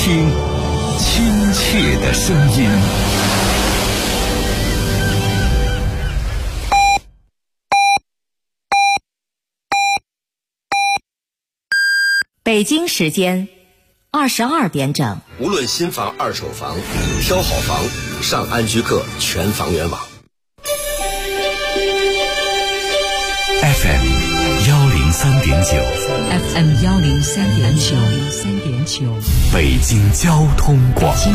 听亲切的声音。 北京时间22点整。 无论新房二手房，挑好房上安居客全房源网。 FM 103.9 FM 103.9 北京交通广播。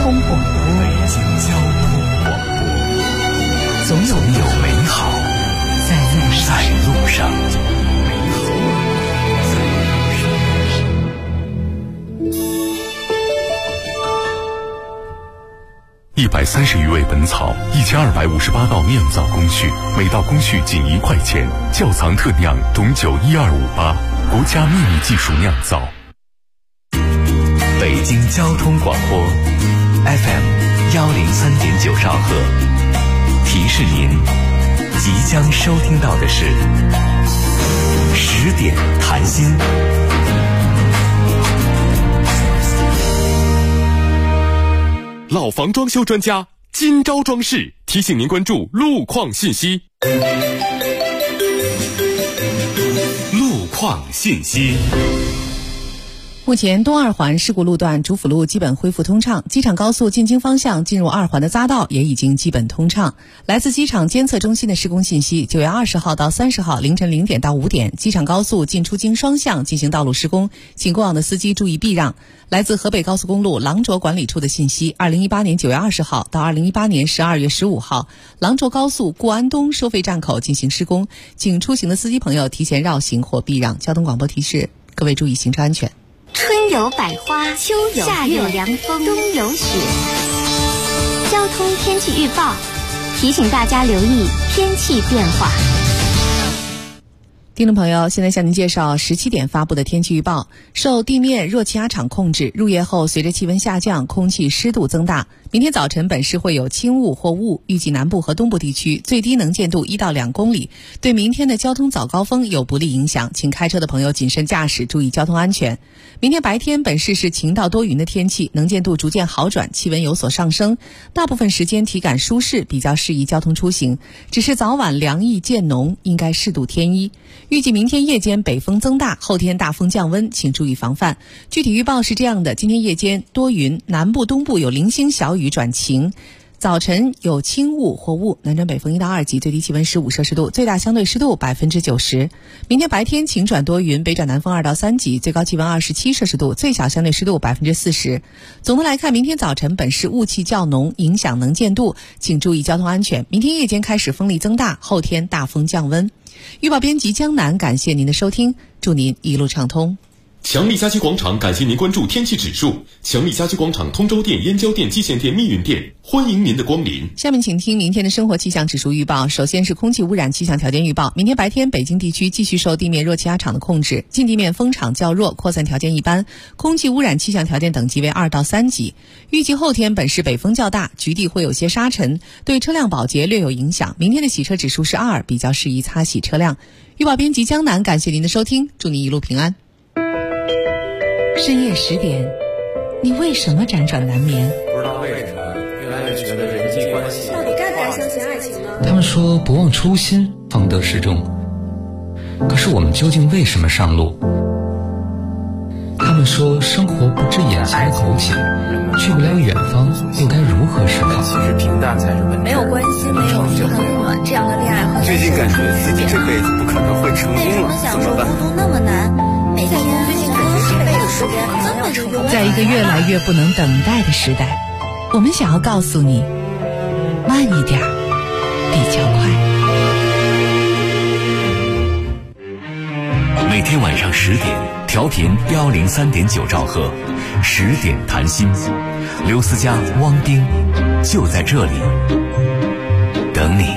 总有美好在路上。130余味本草，1258道酿造工序，每道工序仅1块钱。窖藏特酿种酒12588，国家秘密技术酿造。北京交通广播 FM 103.9兆赫，提示您即将收听到的是10点谈心。老房装修专家今朝装饰提醒您关注路况信息。路况信息。 目前东二环事故路段主辅路基本恢复通畅，机场高速进京方向进入2环的匝道也已经基本通畅。来自机场监测中心的施工信息，9月20号到30号凌晨0点到5点，机场高速进出京双向进行道路施工，请过往的司机注意避让。来自河北高速公路廊卓管理处的信息，2018年9月20号到2018年12月15号，廊卓高速固安东收费站口进行施工，请出行的司机朋友提前绕行或避让。交通广播提示各位注意行车安全。 春有百花，秋有夏有凉风，冬有雪。交通天气预报提醒大家留意天气变化。 听众朋友，现在向您介绍17点发布的天气预报。受地面热气压场控制，入夜后随着气温下降，空气湿度增大。明天早晨本市会有轻雾或雾，预计南部和东部地区最低能见度1到2公里，对明天的交通早高峰有不利影响，请开车的朋友谨慎驾驶，注意交通安全。明天白天本市是晴到多云的天气，能见度逐渐好转，气温有所上升，大部分时间体感舒适，比较适宜交通出行，只是早晚凉意渐浓，应该适度添衣。预计明天夜间北风增大，后天大风降温，请注意防范。具体预报是这样的：今天夜间多云，南部东部有零星小雨转晴，早晨有轻雾或雾，南转北风1到2级，最低气温15摄氏度，最大相对湿度90%。明天白天晴转多云，北转南风2到3级，最高气温27摄氏度，最小相对湿度40%。总的来看，明天早晨本市雾气较浓，影响能见度，请注意交通安全。明天夜间开始风力增大，后天大风降温。预报编辑江南，感谢您的收听，祝您一路畅通。 强力家居广场感谢您关注天气指数。强力家居广场通州店、燕郊店、蓟县店、密云店，欢迎您的光临。 下面请听明天的生活气象指数预报。首先是空气污染气象条件预报。明天白天北京地区继续受地面热气压场的控制，近地面风场较弱，扩散条件一般，空气污染气象条件等级为2到3级。预计后天本市北风较大，局地会有些沙尘，对车辆保洁略有影响。明天的洗车指数是2，比较适宜擦洗车辆。预报编辑江南，感谢您的收听，祝您一路平安。深夜10点，你为什么辗转难眠？ 不知道为什么越来越觉得人际关系到底该不该相信爱情呢？ 他们说不忘初心方得始终，可是我们究竟为什么上路？他们说生活不止眼前的苟且，去不了远方又该如何是好？ 其实平淡才是本质。 没有关系，没有很暖，这样的恋爱和最近感觉自己这辈子不可能会成功了，怎么办？ 孤独那么难，每天最近感觉这辈子时间根本就用。 在一个越来越不能等待的时代，我们想要告诉你，慢一点比较快。 每天晚上10点，调频103.9兆赫，10点谈心。刘思佳、汪丁就在这里等你。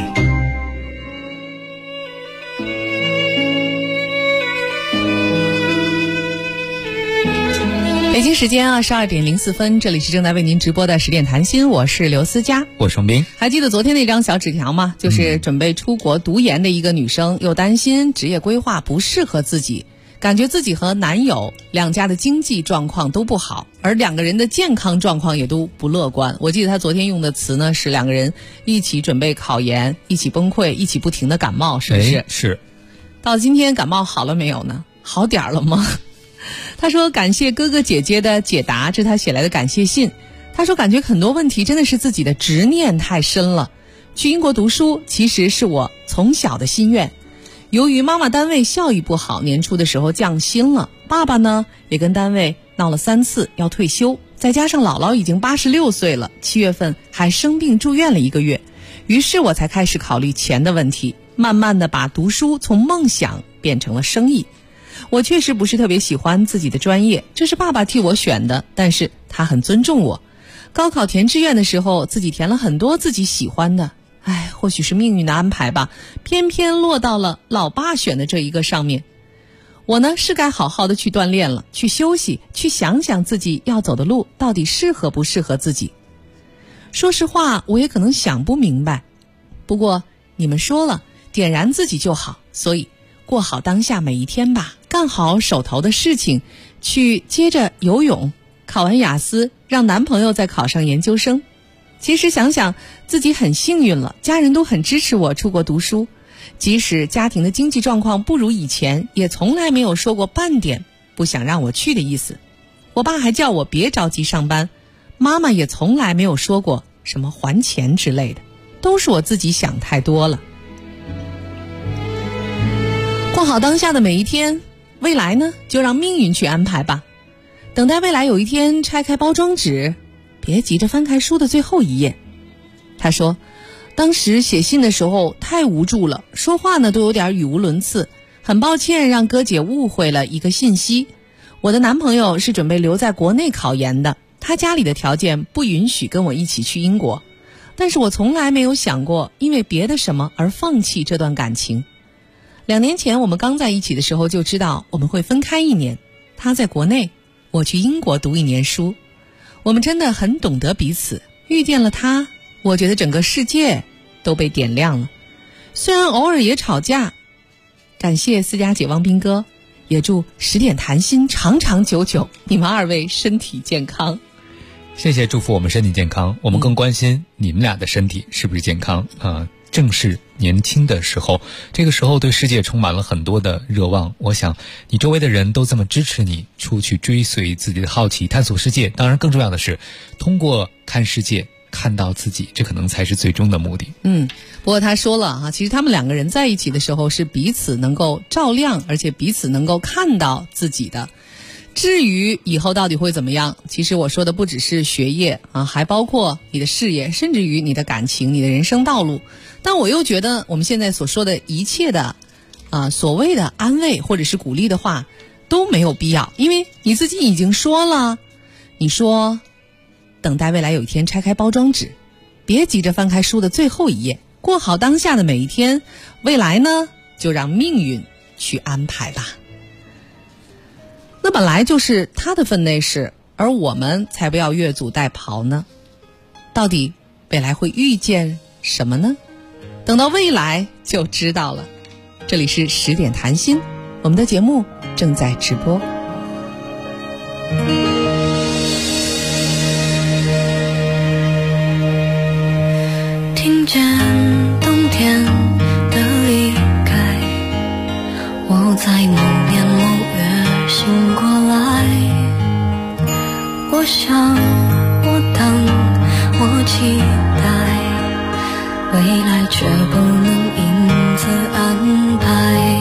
北京时间22点04分，这里是正在为您直播的10点谈心，我是刘思佳， 我是王斌。 还记得昨天那张小纸条吗？就是准备出国读研的一个女生，又担心职业规划不适合自己， 感觉自己和男友两家的经济状况都不好，而两个人的健康状况也都不乐观。我记得他昨天用的词呢是两个人一起准备考研，一起崩溃，一起不停的感冒，是不是？ 是。 到今天感冒好了没有呢？好点了吗？他说感谢哥哥姐姐的解答，这是他写来的感谢信。他说感觉很多问题真的是自己的执念太深了。去英国读书其实是我从小的心愿，由于妈妈单位效益不好，年初的时候降薪了，爸爸呢也跟单位闹了3次要退休，再加上姥姥已经86岁了，7月份还生病住院了1个月，于是我才开始考虑钱的问题，慢慢的把读书从梦想变成了生意。我确实不是特别喜欢自己的专业，这是爸爸替我选的，但是他很尊重我。高考填志愿的时候，自己填了很多自己喜欢的，或许是命运的安排吧，偏偏落到了老爸选的这一个上面。我呢是该好好的去锻炼了，去休息，去想想自己要走的路到底适合不适合自己。说实话，我也可能想不明白，不过你们说了，点燃自己就好，所以过好当下每一天吧，干好手头的事情，去接着游泳，考完雅思，让男朋友再考上研究生。其实想想自己很幸运了，家人都很支持我出国读书，即使家庭的经济状况不如以前，也从来没有说过半点不想让我去的意思。我爸还叫我别着急上班，妈妈也从来没有说过什么还钱之类的，都是我自己想太多了。过好当下的每一天，未来呢就让命运去安排吧。等待未来有一天拆开包装纸，别急着翻开书的最后一页。他说当时写信的时候太无助了，说话呢都有点语无伦次，很抱歉让哥姐误会了一个信息。我的男朋友是准备留在国内考研的，他家里的条件不允许跟我一起去英国，但是我从来没有想过因为别的什么而放弃这段感情。2年前我们刚在一起的时候就知道我们会分开1年，他在国内，我去英国读1年书。我们真的很懂得彼此，遇见了他，我觉得整个世界都被点亮了。虽然偶尔也吵架，感谢私家姐汪斌哥，也祝10点谈心长长久久，你们2位身体健康。 谢谢，祝福我们身体健康。我们更关心你们俩的身体是不是健康正是年轻的时候，这个时候对世界充满了很多的热望。我想你周围的人都这么支持你出去追随自己的好奇，探索世界。当然更重要的是通过看世界看到自己，这可能才是最终的目的。 不过他说了其实他们2个人在一起的时候是彼此能够照亮，而且彼此能够看到自己的。至于以后到底会怎么样，其实我说的不只是学业还包括你的事业，甚至于你的感情，你的人生道路。但我又觉得我们现在所说的一切的所谓的安慰或者是鼓励的话都没有必要，因为你自己已经说了，你说等待未来有一天拆开包装纸，别急着翻开书的最后一页，过好当下的每一天，未来呢就让命运去安排吧。那本来就是他的分内事，而我们才不要越俎代庖呢。到底未来会遇见什么呢？等到未来就知道了。这里是10点谈心，我们的节目正在直播。 听见冬天的离开，我在某年某月醒过来，我想我等我期待，未来却不能因此安排。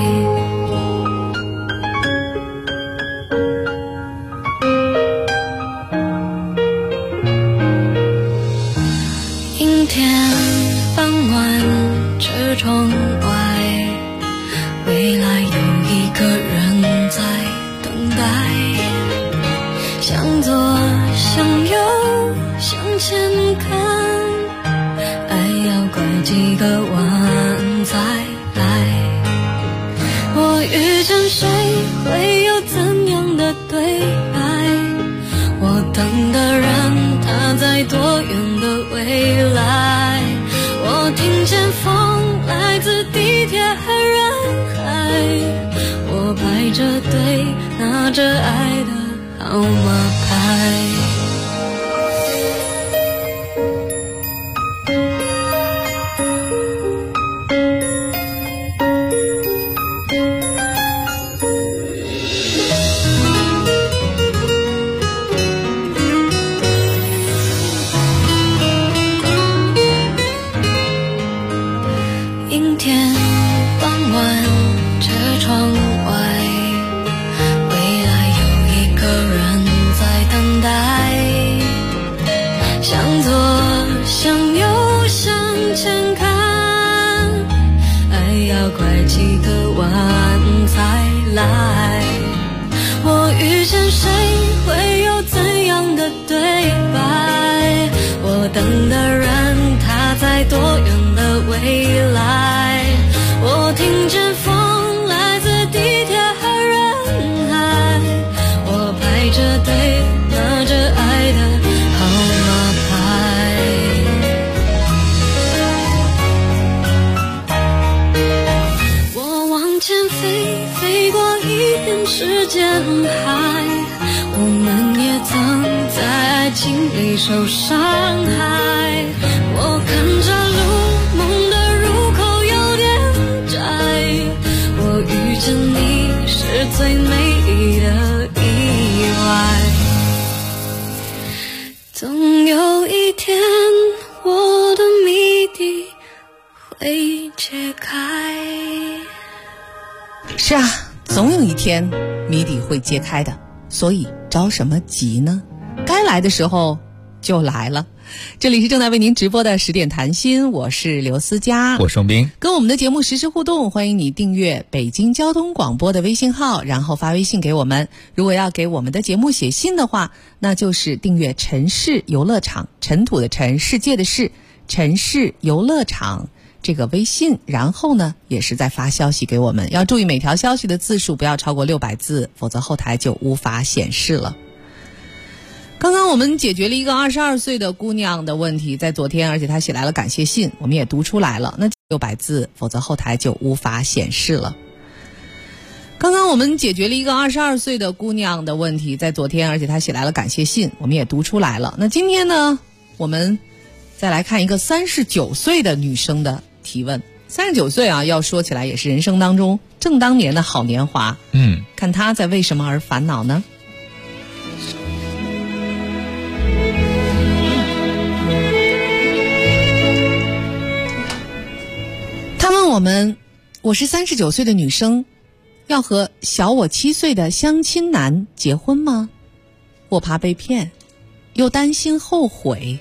阴天傍晚车窗外，未来有一个人在等待，向左向右向前看，爱要拐几个弯才来。我遇见谁会有怎样的对白，我等的人他在多远的未来，我听见风来自地铁和人海，我拍排着队，拿着爱的号码牌。阴天傍晚，车窗外，未来有一个人在等待。向左向右向前看，爱要拐几个弯才来。我遇见谁会有怎样的对白？我等的人他在多远的未来？我听见风来自地铁和人海，我排着队拿着爱的号码牌。我往前飞，飞过一片时间海，我们也曾在爱情里受伤害。我看着路，梦的入口有点窄，我遇见你是最美丽的意外。总有一天我的谜底会解开。 是啊，总有一天谜底会揭开的，所以着什么急呢？该来的时候就来了。这里是正在为您直播的10点谈心，我是刘思佳， 我双斌。 跟我们的节目实时互动，欢迎你订阅北京交通广播的微信号，然后发微信给我们。如果要给我们的节目写信的话，那就是订阅城市游乐场，尘土的尘，世界的世，城市游乐场这个微信，然后呢也是在发消息给我们，要注意每条消息的字数不要超过600字，否则后台就无法显示了。刚刚我们解决了一个22岁的姑娘的问题，在昨天，而且她写来了感谢信，我们也读出来了，那600字，否则后台就无法显示了。刚刚我们解决了一个22岁的姑娘的问题，在昨天，而且她写来了感谢信，我们也读出来了。那今天呢，我们再来看一个39岁的女生的提问。39岁啊，要说起来也是人生当中正当年的好年华。看她在为什么而烦恼呢？他问我是39岁的女生，要和小我7岁的相亲男结婚吗？我怕被骗，又担心后悔。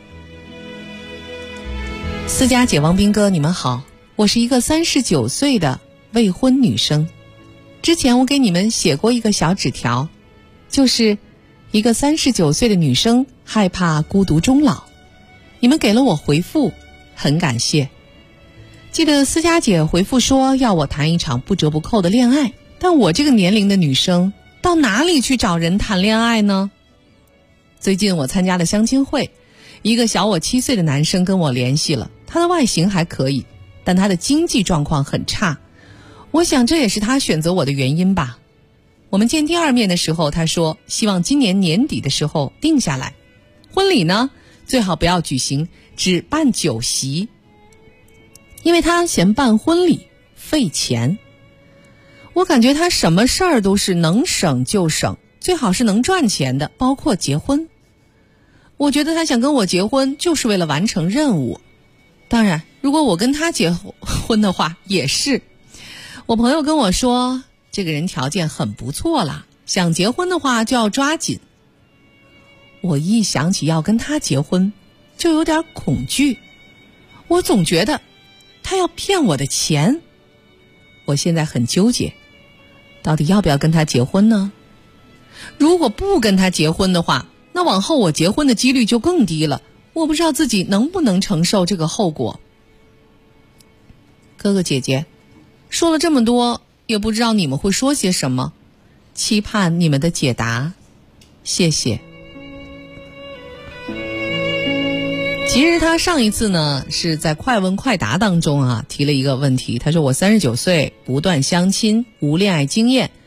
思佳姐、王斌哥，你们好，我是一个39岁的未婚女生。之前我给你们写过一个小纸条，就是一个39岁的女生害怕孤独终老，你们给了我回复，很感谢。记得思佳姐回复说要我谈一场不折不扣的恋爱，但我这个年龄的女生到哪里去找人谈恋爱呢？最近我参加了相亲会，一个小我7岁的男生跟我联系了，他的外形还可以，但他的经济状况很差，我想这也是他选择我的原因吧。我们见第2面的时候，他说希望今年年底的时候定下来，婚礼呢最好不要举行，只办酒席，因为他嫌办婚礼费钱。我感觉他什么事儿都是能省就省，最好是能赚钱的，包括结婚。我觉得他想跟我结婚就是为了完成任务，当然如果我跟他结婚的话也是。我朋友跟我说这个人条件很不错啦，想结婚的话就要抓紧。我一想起要跟他结婚就有点恐惧，我总觉得他要骗我的钱。我现在很纠结，到底要不要跟他结婚呢？如果不跟他结婚的话，那往后我结婚的几率就更低了，我不知道自己能不能承受这个后果。哥哥姐姐，说了这么多，也不知道你们会说些什么，期盼你们的解答，谢谢。其实他上一次呢是在快问快答当中提了一个问题，他说我39岁，不断相亲，无恋爱经验，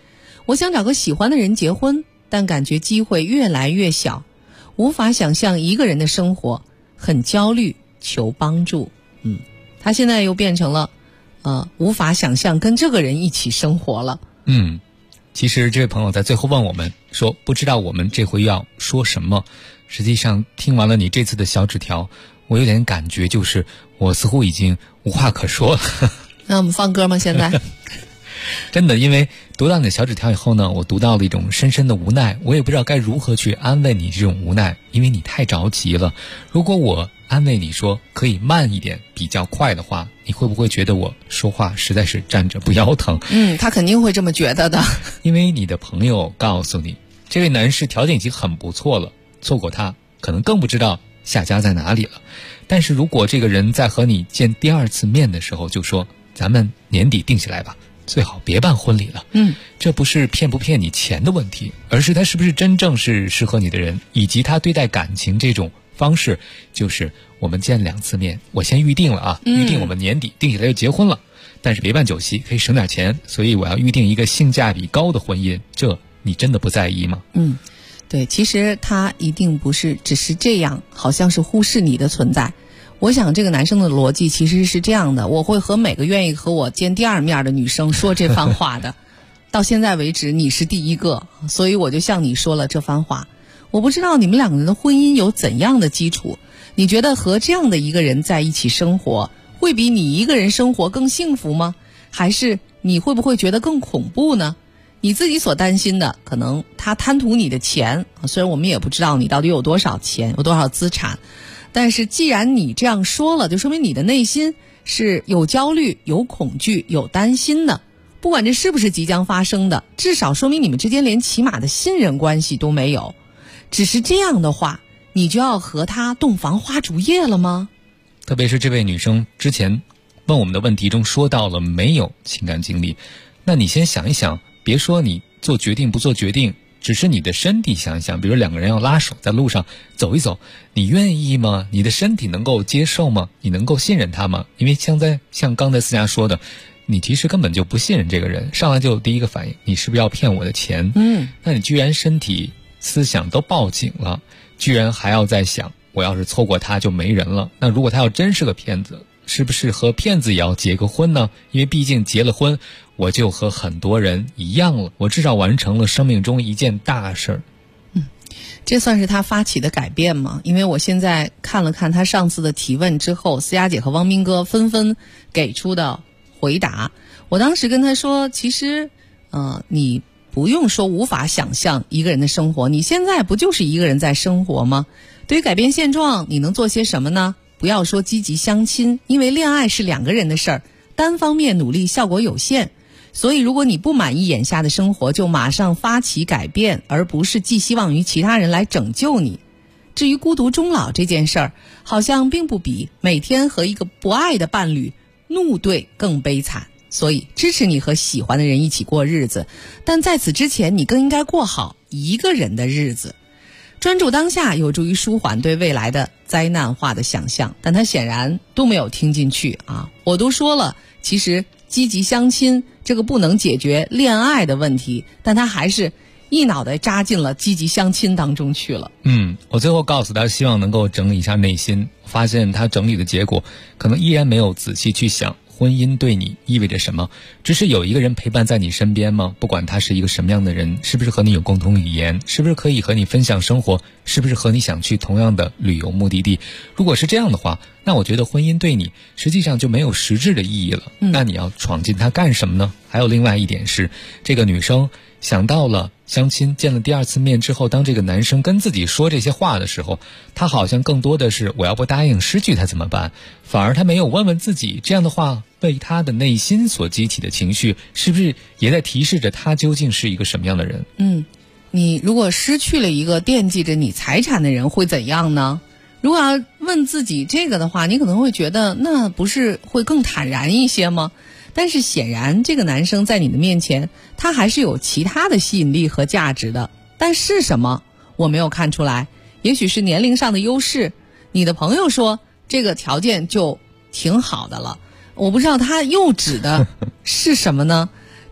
我想找个喜欢的人结婚，但感觉机会越来越小，无法想象一个人的生活，很焦虑，求帮助。他现在又变成了无法想象跟这个人一起生活了。 其实这位朋友在最后问我们说，不知道我们这回要说什么。实际上听完了你这次的小纸条，我有点感觉就是我似乎已经无话可说了。 那我们放歌吗？现在真的，因为读到你的小纸条以后呢，我读到了一种深深的无奈，我也不知道该如何去安慰你这种无奈，因为你太着急了。如果我安慰你说可以慢一点比较快的话，你会不会觉得我说话实在是站着不腰疼？ 他肯定会这么觉得的。 因为你的朋友告诉你，这位男士条件已经很不错了，错过他可能更不知道下家在哪里了。但是如果这个人在和你见第二次面的时候就说咱们年底定下来吧，最好别办婚礼了。这不是骗不骗你钱的问题，而是他是不是真正是适合你的人，以及他对待感情这种方式，就是我们见2次面，我先预定了啊，预定我们年底定下来就结婚了，但是别办酒席，可以省点钱，所以我要预定一个性价比高的婚姻，这你真的不在意吗？ 对，其实他一定不是只是这样，好像是忽视你的存在。我想这个男生的逻辑其实是这样的，我会和每个愿意和我见第二面的女生说这番话的。到现在为止你是第一个，所以我就向你说了这番话。我不知道你们两个人的婚姻有怎样的基础，你觉得和这样的一个人在一起生活会比你一个人生活更幸福吗？还是你会不会觉得更恐怖呢？你自己所担心的可能他贪图你的钱，虽然我们也不知道你到底有多少钱，有多少资产，但是既然你这样说了，就说明你的内心是有焦虑、有恐惧、有担心的。不管这是不是即将发生的，至少说明你们之间连起码的信任关系都没有。只是这样的话，你就要和他洞房花烛夜了吗？ 特别是这位女生之前问我们的问题中说到了没有情感经历，那你先想一想，别说你做决定不做决定，只是你的身体想一想，比如2个人要拉手在路上走一走，你愿意吗？你的身体能够接受吗？你能够信任他吗？因为像刚才思佳说的，你其实根本就不信任这个人，上来就第一个反应，你是不是要骗我的钱？那你居然身体思想都报警了，居然还要再想我要是错过他就没人了。那如果他要真是个骗子，是不是和骗子也要结个婚呢？因为毕竟结了婚，我就和很多人一样了，我至少完成了生命中一件大事儿。 这算是他发起的改变吗？因为我现在看了看他上次的提问之后，思佳姐和汪斌哥纷纷给出的回答。我当时跟他说，其实你不用说无法想象一个人的生活，你现在不就是一个人在生活吗？对于改变现状，你能做些什么呢？不要说积极相亲，因为恋爱是2个人的事儿，单方面努力效果有限。所以如果你不满意眼下的生活，就马上发起改变，而不是寄希望于其他人来拯救你。至于孤独终老这件事儿，好像并不比每天和一个不爱的伴侣怒对更悲惨。所以支持你和喜欢的人一起过日子，但在此之前你更应该过好一个人的日子。专注当下有助于舒缓对未来的灾难化的想象，但他显然都没有听进去啊！我都说了，其实积极相亲这个不能解决恋爱的问题，但他还是一脑袋扎进了积极相亲当中去了。 我最后告诉他，希望能够整理一下内心，发现他整理的结果可能依然没有仔细去想婚姻对你意味着什么。只是有一个人陪伴在你身边吗？不管他是一个什么样的人，是不是和你有共同语言，是不是可以和你分享生活，是不是和你想去同样的旅游目的地，如果是这样的话，那我觉得婚姻对你实际上就没有实质的意义了。那你要闯进它干什么呢？还有另外一点是，这个女生想到了相亲，见了第2次面之后，当这个男生跟自己说这些话的时候，他好像更多的是我要不答应失去他怎么办，反而他没有问问自己，这样的话为他的内心所激起的情绪是不是也在提示着他究竟是一个什么样的人。 你如果失去了一个惦记着你财产的人会怎样呢？如果要问自己这个的话，你可能会觉得那不是会更坦然一些吗？但是显然这个男生在你的面前，他还是有其他的吸引力和价值的，但是什么我没有看出来。也许是年龄上的优势，你的朋友说这个条件就挺好的了，我不知道他又指的是什么呢？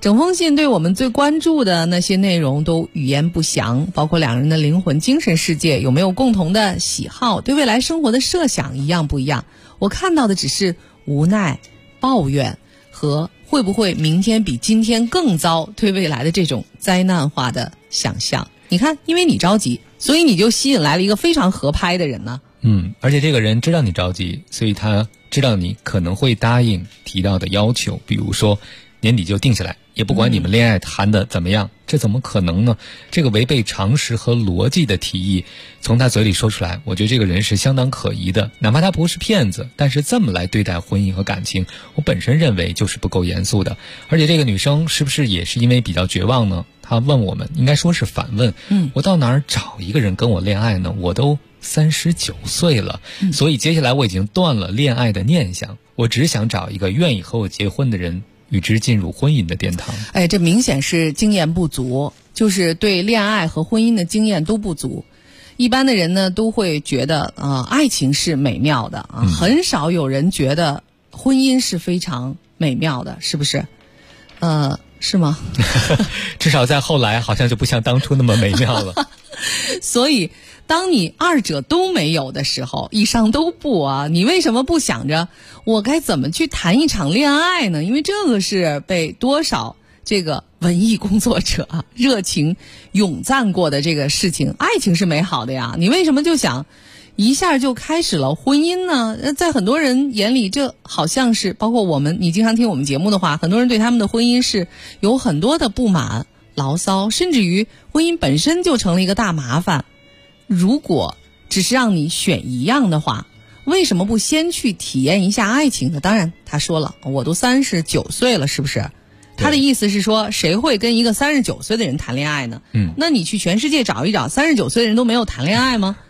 整封信对我们最关注的那些内容都语焉不详，包括两人的灵魂、精神世界有没有共同的喜好，对未来生活的设想一样不一样。我看到的只是无奈、抱怨和会不会明天比今天更糟，对未来的这种灾难化的想象。你看，因为你着急，所以你就吸引来了一个非常合拍的人呢。 而且这个人知道你着急，所以他知道你可能会答应提到的要求，比如说年底就定下来，也不管你们恋爱谈的怎么样，这怎么可能呢？这个违背常识和逻辑的提议从他嘴里说出来，我觉得这个人是相当可疑的。哪怕他不是骗子，但是这么来对待婚姻和感情，我本身认为就是不够严肃的。而且这个女生是不是也是因为比较绝望呢？她问我们，应该说是反问，我到哪儿找一个人跟我恋爱呢？我都39岁了，所以接下来我已经断了恋爱的念想，我只想找一个愿意和我结婚的人，与之进入婚姻的殿堂。 这明显是经验不足，就是对恋爱和婚姻的经验都不足。一般的人呢都会觉得爱情是美妙的很少有人觉得婚姻是非常美妙的，是不是？是吗？ 至少在后来好像就不像当初那么美妙了。 所以当你二者都没有的时候，以上都不你为什么不想着我该怎么去谈一场恋爱呢？因为这个是被多少这个文艺工作者热情咏赞过的这个事情。爱情是美好的呀，你为什么就想一下就开始了婚姻呢？在很多人眼里，这好像是，包括我们，你经常听我们节目的话，很多人对他们的婚姻是有很多的不满、牢骚，甚至于婚姻本身就成了一个大麻烦。如果只是让你选一样的话，为什么不先去体验一下爱情呢？当然他说了，我都39岁了，是不是？他的意思是说，谁会跟一个39岁的人谈恋爱呢？那你去全世界找一找，39岁的人都没有谈恋爱吗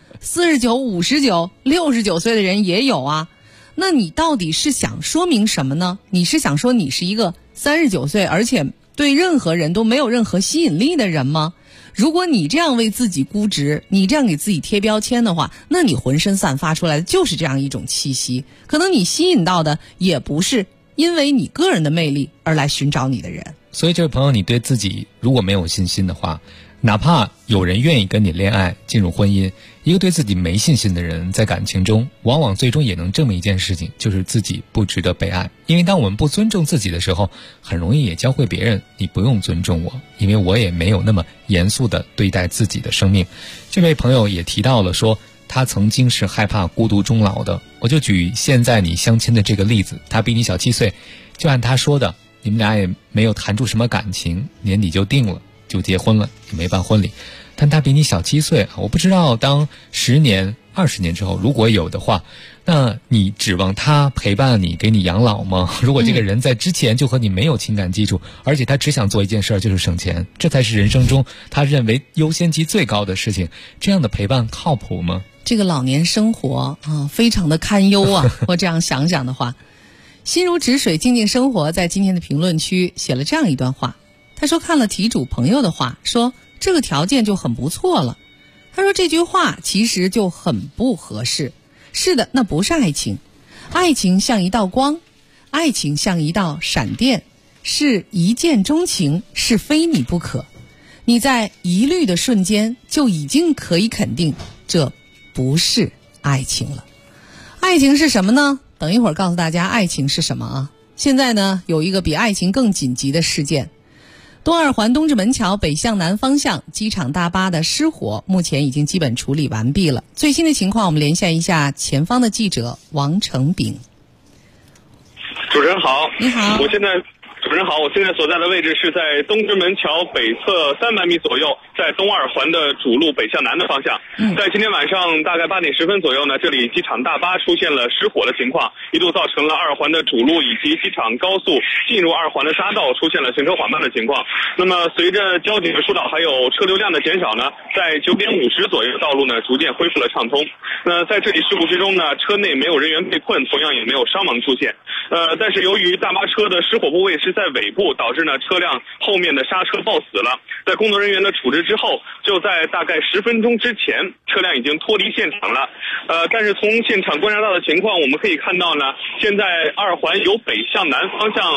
？49、59、69岁的人也有啊。那你到底是想说明什么呢？你是想说你是一个39岁而且对任何人都没有任何吸引力的人吗？如果你这样为自己估值，你这样给自己贴标签的话，那你浑身散发出来的就是这样一种气息。可能你吸引到的也不是因为你个人的魅力而来寻找你的人。 所以这位朋友，你对自己如果没有信心的话，哪怕有人愿意跟你恋爱进入婚姻，一个对自己没信心的人在感情中往往最终也能证明一件事情，就是自己不值得被爱。因为当我们不尊重自己的时候，很容易也教会别人你不用尊重我，因为我也没有那么严肃地对待自己的生命。这位朋友也提到了说他曾经是害怕孤独终老的。我就举现在你相亲的这个例子，他比你小7岁，就按他说的，你们俩也没有谈出什么感情，年底就定了，就结婚了，也没办婚礼。但他比你小7岁，我不知道当10年、20年之后如果有的话，那你指望他陪伴你，给你养老吗？如果这个人在之前就和你没有情感基础，而且他只想做一件事，就是省钱，这才是人生中他认为优先级最高的事情，这样的陪伴靠谱吗？ 这个老年生活非常的堪忧我这样想想的话，心如止水静静生活在今天的评论区写了这样一段话。他说看了题主朋友的话，说这个条件就很不错了。他说这句话其实就很不合适。是的，那不是爱情。爱情像一道光，爱情像一道闪电，是一见钟情，是非你不可。你在疑虑的瞬间就已经可以肯定这不是爱情了。爱情是什么呢？等一会儿告诉大家爱情是什么现在呢，有一个比爱情更紧急的事件。东二环东直门桥北向南方向机场大巴的失火目前已经基本处理完毕了。最新的情况我们连线一下前方的记者王成炳。 主持人好。 你好。 主持人好，我现在所在的位置是在东直门桥北侧300米左右，在东二环的主路北向南的方向。在今天晚上大概8点10分左右呢，这里机场大巴出现了失火的情况，一度造成了二环的主路以及机场高速进入二环的匝道出现了行车缓慢的情况。那么随着交警的疏导还有车流量的减少呢，在9点50左右道路呢逐渐恢复了畅通。那在这里事故之中呢，车内没有人员被困，同样也没有伤亡出现。但是由于大巴车的失火部位是在尾部，导致呢车辆后面的刹车抱死了。在工作人员的处置之后，就在大概10分钟之前，车辆已经脱离现场了。但是从现场观察到的情况，我们可以看到呢，现在二环由北向南方向这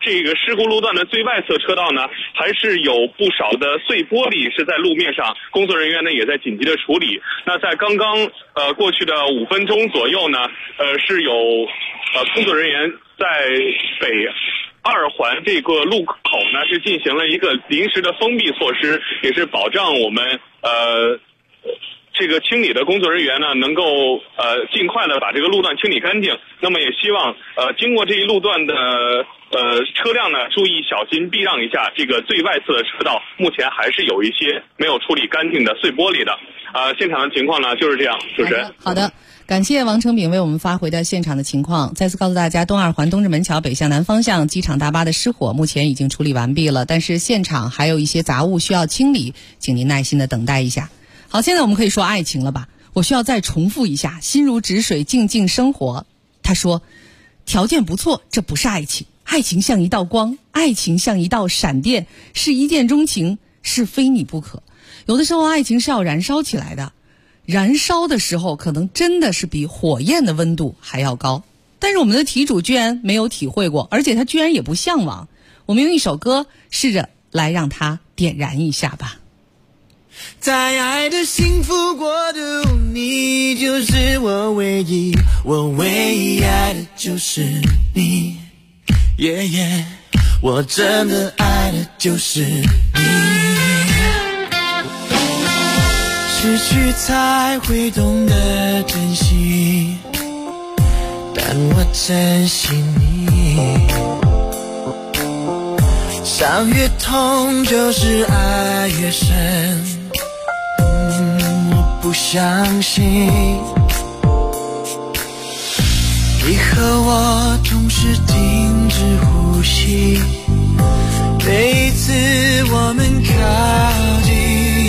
这个事故路段的最外侧车道呢，还是有不少的碎玻璃是在路面上，工作人员呢也在紧急的处理。那在刚刚过去的5分钟左右呢，是有工作人员在北2环这个路口呢是进行了一个临时的封闭措施，也是保障我们这个清理的工作人员呢能够尽快的把这个路段清理干净。那么也希望经过这一路段的车辆呢注意小心避让一下，这个最外侧的车道目前还是有一些没有处理干净的碎玻璃的。现场的情况呢就是这样，主持人。 好的，感谢王成炳为我们发回的现场的情况。再次告诉大家，东2环东直门桥北向南方向机场大巴的失火目前已经处理完毕了，但是现场还有一些杂物需要清理，请您耐心的等待一下。好，现在我们可以说爱情了吧？我需要再重复一下，心如止水，静静生活。他说，条件不错，这不是爱情，爱情像一道光，爱情像一道闪电，是一见钟情，是非你不可。有的时候爱情是要燃烧起来的，燃烧的时候可能真的是比火焰的温度还要高，但是我们的题主居然没有体会过，而且他居然也不向往。我们用一首歌试着来让他点燃一下吧。 在爱的幸福国度，你就是我唯一，我唯一爱的就是你，我真的爱的就是你。失去才会懂得珍惜，但我珍惜你。伤越痛就是爱越深，我不相信你和我同时停止呼吸，每一次我们靠近，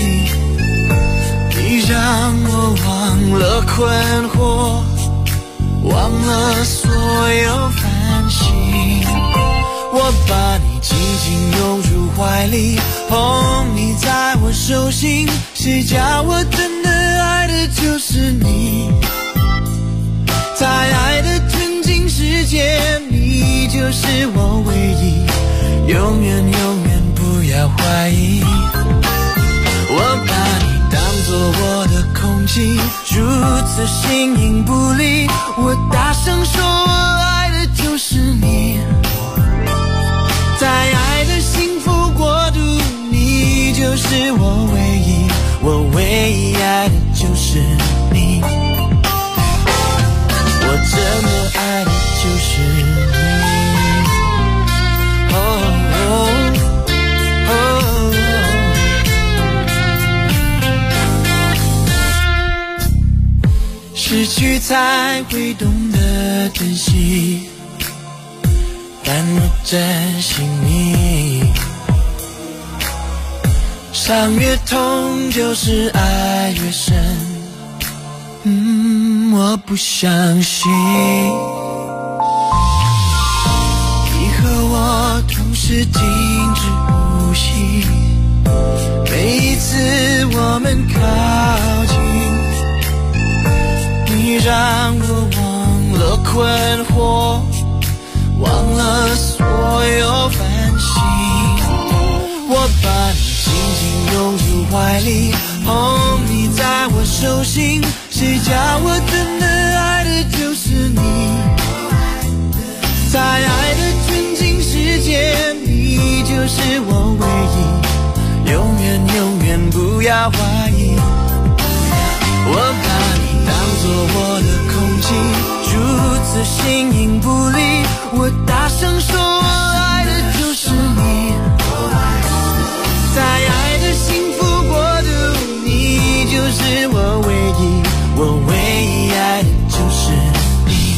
你让我忘了困惑，忘了所有烦心，我把你紧紧拥入怀里，捧你在我手心，谁叫我真的爱的就是你。在爱的纯净世界，你就是我唯一，永远永远不要怀疑，我把你当作我的空气，如此形影不离，我大声说我爱的就是你。在爱的幸福国度，你就是我唯一，我唯一爱的就是你，我真的爱的就是你。失去才会懂得珍惜，但我珍惜你。伤越痛就是爱越深，我不相信你和我同时停止呼吸，每一次我们靠近，你让我忘了困惑，忘了所有烦心，我把你紧紧拥入怀里，捧你在我手心，谁叫我真的爱的就是你。在爱的纯净世界，你就是我唯一，永远永远不要怀疑，我把你当作我的空气，如此形影不离，我大声说我爱的就是你。在爱的幸福国度，你就是我唯一，我唯一爱的就是你，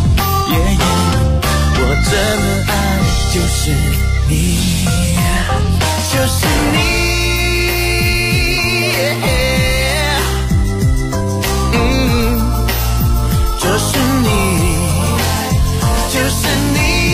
我真的爱的就是你，就是你。就是你，就是你。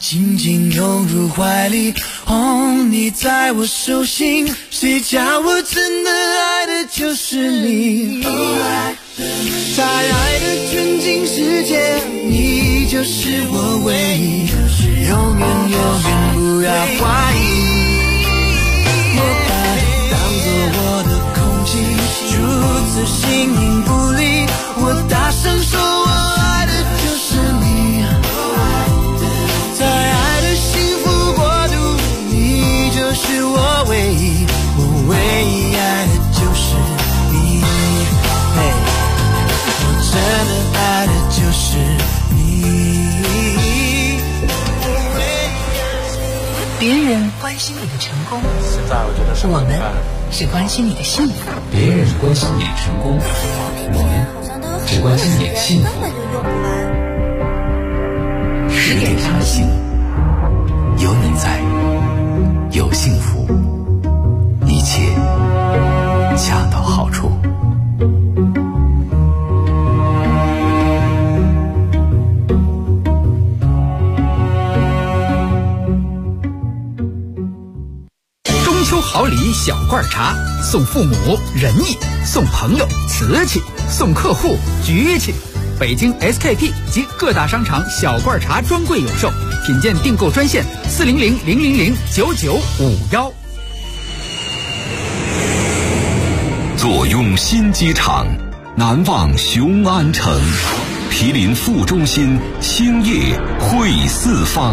紧紧拥入怀里，你在我手心，谁叫我真的爱的就是你。在爱的纯净世界，你就是我唯一，永远永远不要怀疑。我把你当作我的空气，如此形影不离，我大声说我爱的就是你。在爱的幸福国度，你就是我唯一，我唯一爱的就是你。我真的爱的就是你。 别人关心你的成功，我们是关心你的幸福。 别人关心你的成功，我们只关心你的幸福。 10点茶心，有你在，有幸福，一切恰到好处。 中秋好礼小罐茶，送父母仁义，送朋友瓷器，送客户局气。北京 SKP 及各大商场小罐茶专柜有售，品鉴订购专线400-000-9951。 坐拥新机场，难忘雄安城，毗邻副中心，兴业汇四方。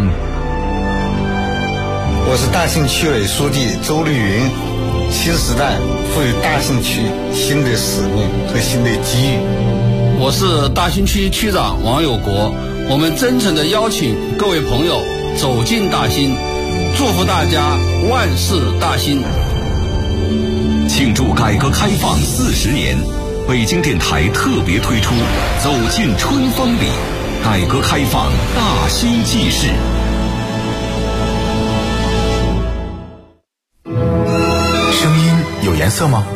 我是大兴区委书记周绿云，新时代赋予大兴区新的使命和新的机遇。 我是大兴区区长王有国，我们真诚地邀请各位朋友走进大兴，祝福大家万事大兴。 庆祝改革开放40年，北京电台特别推出走进春风里，改革开放大兴纪事。 声音有颜色吗？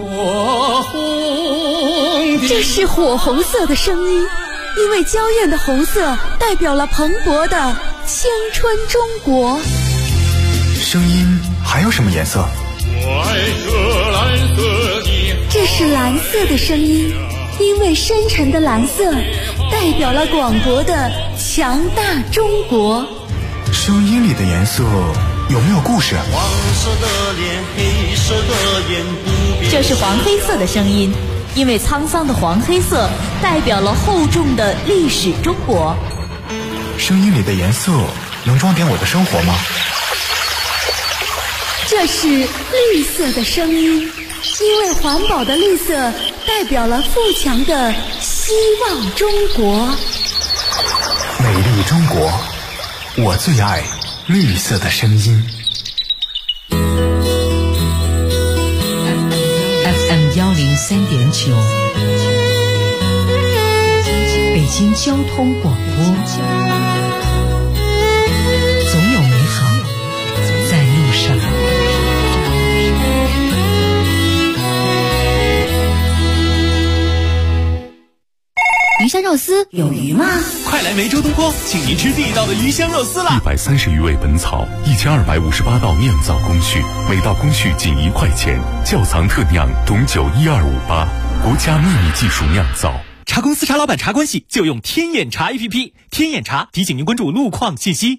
这是火红色的声音，因为娇艳的红色代表了蓬勃的青春中国。 声音还有什么颜色？ 这是蓝色的声音，因为深沉的蓝色代表了广博的强大中国。 声音里的颜色有没有故事？ 黄色的脸，黑色的眼， 这是黄黑色的声音，因为沧桑的黄黑色代表了厚重的历史中国。 声音里的颜色能装点我的生活吗？ 这是绿色的声音，因为环保的绿色代表了富强的希望中国。 美丽中国，我最爱绿色的声音。 FM 103.9，北京交通广播，总有美好在路上。 鱼香肉丝有鱼吗？ 快来梅州东坡，请您吃地道的鱼香肉丝啦 ！130余味本草，1258道酿造工序，每道工序仅1块钱。窖藏特酿董酒12588，国家秘密技术酿造。 茶公司茶老板茶关系就用天眼茶 APP， 天眼茶提醒您关注路况信息。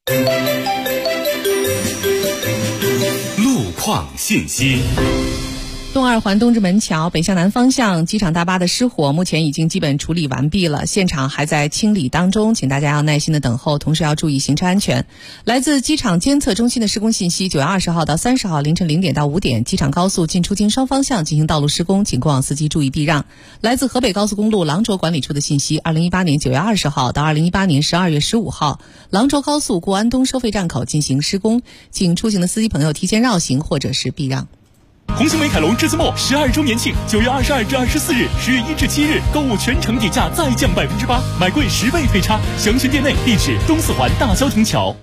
路况信息。 东二环东直门桥北向南方向机场大巴的失火目前已经基本处理完毕了，现场还在清理当中，请大家要耐心的等候，同时要注意行车安全。来自机场监测中心的施工信息，9月20号到30号凌晨0点到5点，机场高速进出京双方向进行道路施工，请过往司机注意避让。来自河北高速公路郎卓管理处的信息，2018年9月20号到2018年12月15号，郎卓高速过安东收费站口进行施工，请出行的司机朋友提前绕行或者是避让。 红星美凯龙至今末12周年庆，9月22至24日，10月1至7日，购物全程底价再降8%，买贵10倍退差。详询店内，地址东四环大郊亭桥。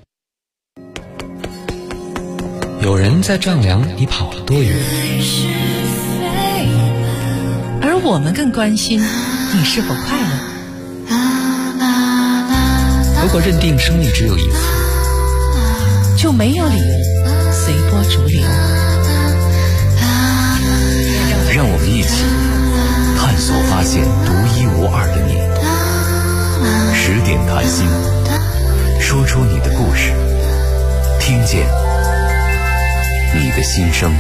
有人在丈量你跑了多远， 而我们更关心你是否快乐。 如果认定生命只有一次， 就没有理由随波逐流。 让我们一起探索发现独一无二的你。10点谈心，说出你的故事，听见你的心声。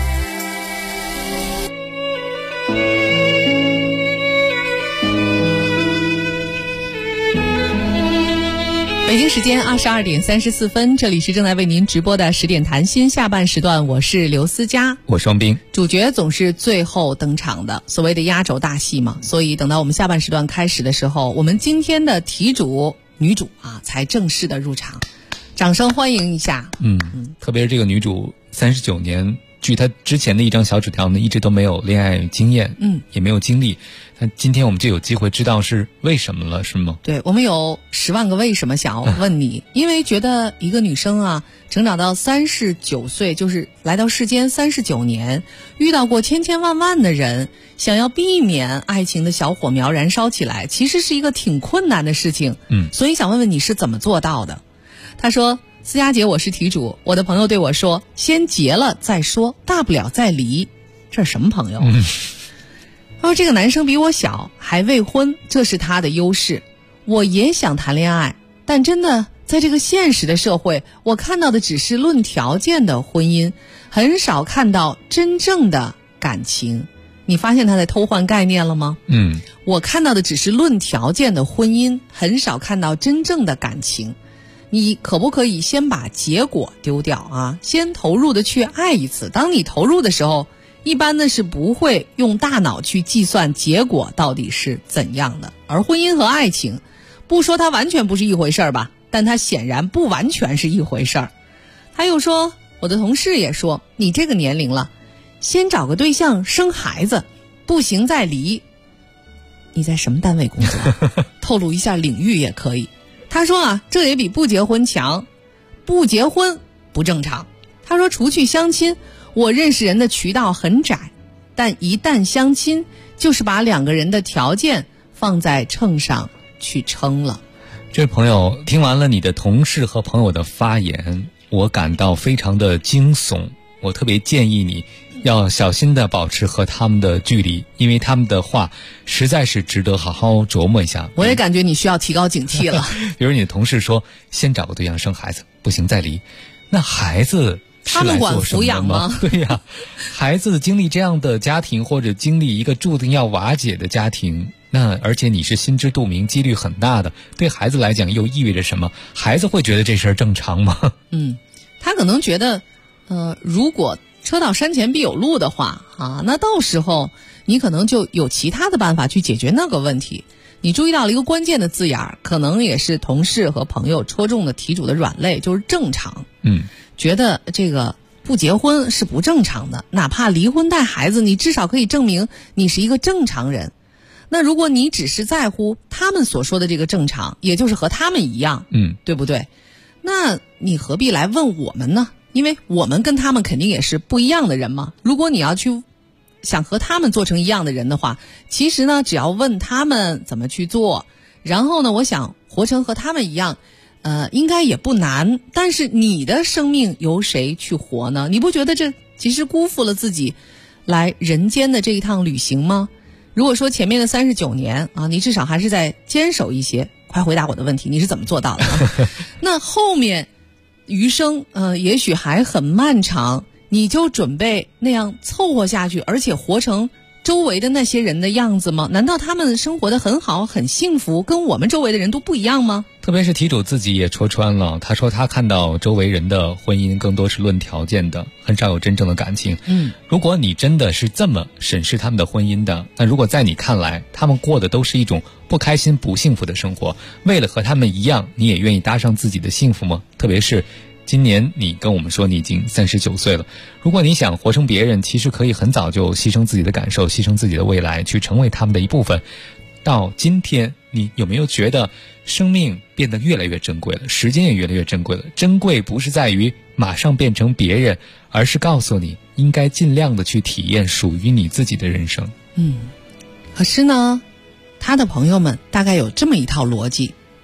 北京时间22点34分，这里是正在为您直播的10点谈心下半时段，我是刘思佳， 我双冰。 主角总是最后登场的，所谓的压轴大戏嘛，所以等到我们下半时段开始的时候，我们今天的题主女主才正式的入场，掌声欢迎一下。 特别是这个女主39年，据她之前的一张小纸条呢，一直都没有恋爱经验，也没有经历。那今天我们就有机会知道是为什么了，是吗？ 对，我们有10万个为什么想要问你，因为觉得一个女生成长到39岁，就是来到世间39年，遇到过千千万万的人，想要避免爱情的小火苗燃烧起来，其实是一个挺困难的事情。所以想问问你是怎么做到的？她说：思佳姐，我是题主，我的朋友对我说，先结了再说，大不了再离。这是什么朋友？他说这个男生比我小，还未婚，这是他的优势。我也想谈恋爱，但真的在这个现实的社会，我看到的只是论条件的婚姻，很少看到真正的感情。你发现他在偷换概念了吗？我看到的只是论条件的婚姻，很少看到真正的感情。你可不可以先把结果丢掉先投入的去爱一次。当你投入的时候，一般呢是不会用大脑去计算结果到底是怎样的。而婚姻和爱情，不说它完全不是一回事儿吧，但它显然不完全是一回事儿。他又说，我的同事也说，你这个年龄了，先找个对象生孩子，不行再离。你在什么单位工作？透露一下领域也可以。他说这也比不结婚强，不结婚不正常。他说除去相亲，我认识人的渠道很窄，但一旦相亲，就是把2个人的条件放在秤上去称了。 这位朋友听完了你的同事和朋友的发言，我感到非常的惊悚。我特别建议你要小心的保持和他们的距离，因为他们的话实在是值得好好琢磨一下。 我也感觉你需要提高警惕了。 比如你的同事说先找个对象生孩子，不行再离，那孩子他们管抚养吗？ 对呀，孩子经历这样的家庭，或者经历一个注定要瓦解的家庭，那而且你是心知肚明，几率很大的，对孩子来讲又意味着什么？孩子会觉得这事儿正常吗？ 他可能觉得如果车到山前必有路的话那到时候你可能就有其他的办法去解决那个问题。你注意到了一个关键的字眼，可能也是同事和朋友戳中的题主的软肋，就是正常。觉得这个不结婚是不正常的，哪怕离婚带孩子，你至少可以证明你是一个正常人。那如果你只是在乎他们所说的这个正常，也就是和他们一样，对不对？那你何必来问我们呢？因为我们跟他们肯定也是不一样的人嘛。如果你要去想和他们做成一样的人的话，其实呢，只要问他们怎么去做，然后呢，我想活成和他们一样，应该也不难。但是你的生命由谁去活呢？你不觉得这其实辜负了自己来人间的这一趟旅行吗？如果说前面的39年你至少还是在坚守一些，快回答我的问题，你是怎么做到的那后面余生也许还很漫长，你就准备那样凑合下去，而且活成周围的那些人的样子吗？难道他们生活得很好很幸福，跟我们周围的人都不一样吗？ 特别是题主自己也戳穿了，他说他看到周围人的婚姻更多是论条件的，很少有真正的感情。如果你真的是这么审视他们的婚姻的，那如果在你看来他们过的都是一种不开心不幸福的生活，为了和他们一样，你也愿意搭上自己的幸福吗？特别是今年你跟我们说你已经39岁了，如果你想活成别人，其实可以很早就牺牲自己的感受，牺牲自己的未来，去成为他们的一部分。到今天你有没有觉得生命变得越来越珍贵了，时间也越来越珍贵了？珍贵不是在于马上变成别人，而是告诉你应该尽量的去体验属于你自己的人生。 可是呢，他的朋友们大概有这么一套逻辑，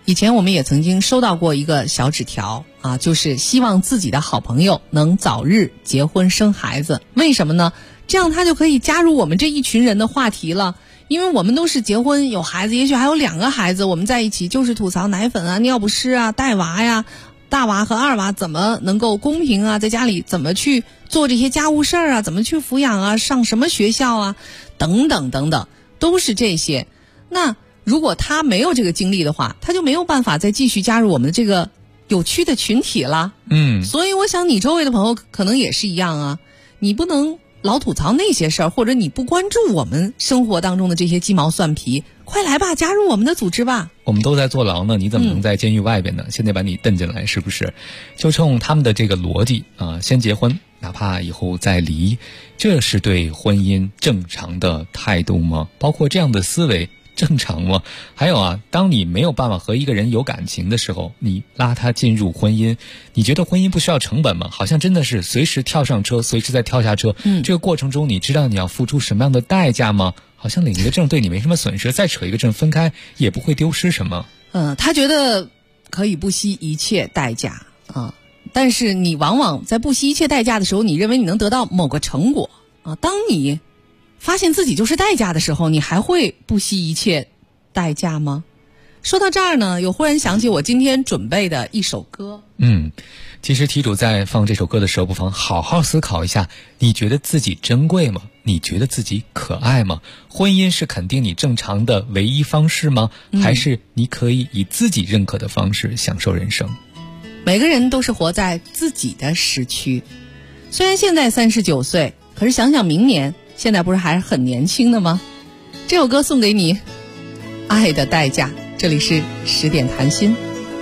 以前我们也曾经收到过一个小纸条啊，就是希望自己的好朋友能早日结婚生孩子。为什么呢？这样他就可以加入我们这一群人的话题了。因为我们都是结婚有孩子，也许还有2个孩子，我们在一起就是吐槽奶粉啊、尿不湿啊、带娃呀、大娃和二娃怎么能够公平啊，在家里怎么去做这些家务事儿啊，怎么去抚养啊，上什么学校啊，等等等等，都是这些。那如果他没有这个经历的话，他就没有办法再继续加入我们这个有趣的群体了。所以我想你周围的朋友可能也是一样啊，你不能老吐槽那些事儿，或者你不关注我们生活当中的这些鸡毛蒜皮，快来吧，加入我们的组织吧。 我们都在坐牢呢，你怎么能在监狱外边呢？现在把你蹬进来，是不是？就冲他们的这个逻辑啊，先结婚，哪怕以后再离，这是对婚姻正常的态度吗？包括这样的思维正常吗？还有啊，当你没有办法和一个人有感情的时候，你拉他进入婚姻，你觉得婚姻不需要成本吗？好像真的是随时跳上车，随时再跳下车。这个过程中你知道你要付出什么样的代价吗？好像领一个证对你没什么损失，再扯一个证分开也不会丢失什么。 他觉得可以不惜一切代价啊，但是你往往在不惜一切代价的时候，你认为你能得到某个成果啊，当你发现自己就是代价的时候，你还会不惜一切代价吗？说到这儿呢，又忽然想起我今天准备的一首歌。 其实题主在放这首歌的时候，不妨好好思考一下，你觉得自己珍贵吗？你觉得自己可爱吗？婚姻是肯定你正常的唯一方式吗？还是你可以以自己认可的方式享受人生？ 每个人都是活在自己的时区，虽然现在39岁，可是想想明年，现在不是还是很年轻的吗？这首歌送给你，《爱的代价》。这里是10点谈心。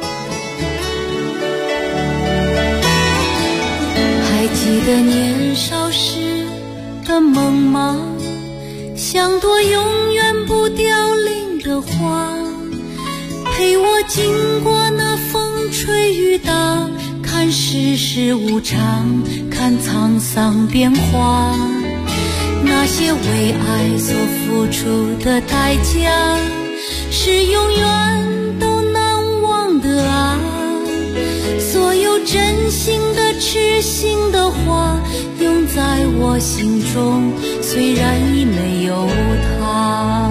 还记得年少时的梦吗？像朵永远不凋零的花，陪我经过那风吹雨打，看世事无常，看沧桑变化。那些为爱所付出的代价，是永远都难忘的啊！所有真心的痴心的话，永在我心中，虽然已没有他。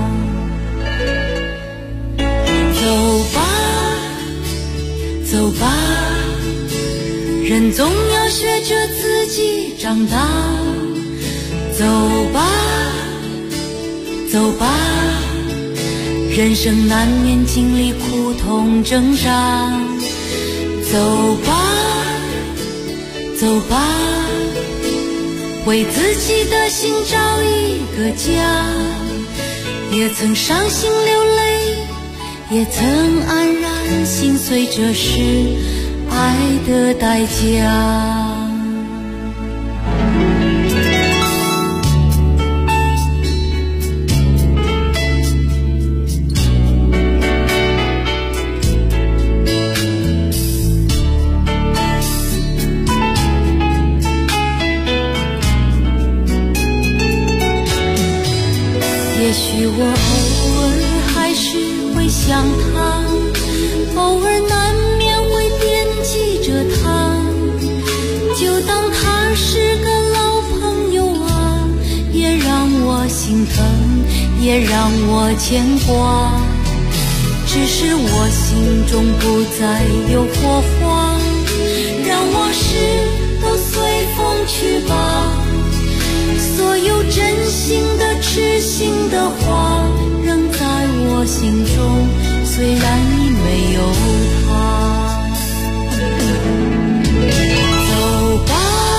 走吧，走吧，人总要学着自己长大。走吧，走吧，人生难免经历苦痛挣扎。走吧，走吧，为自己的心找一个家。也曾伤心流泪，也曾安然心碎，这是爱的代价。也许我偶尔还是会想他，偶尔难免会惦记着他，就当他是个老朋友啊，也让我心疼，也让我牵挂。只是我心中不再有火花，让往事都随风去吧。所有真心的痴心的话，仍在我心中，虽然已没有他。走吧，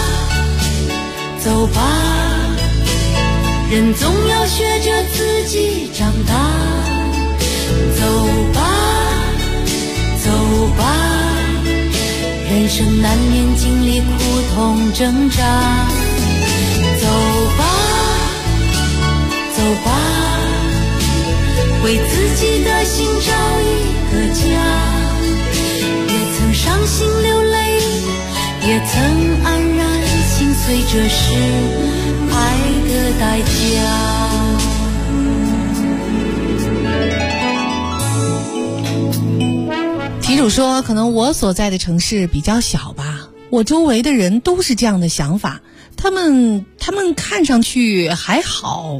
走吧，人总要学着自己长大。走吧，走吧，人生难免经历苦痛挣扎。走吧，走吧，为自己的心找一个家。也曾伤心流泪，也曾安然心碎，这是爱的代价。 主说，可能我所在的城市比较小吧，我周围的人都是这样的想法，他们看上去还好。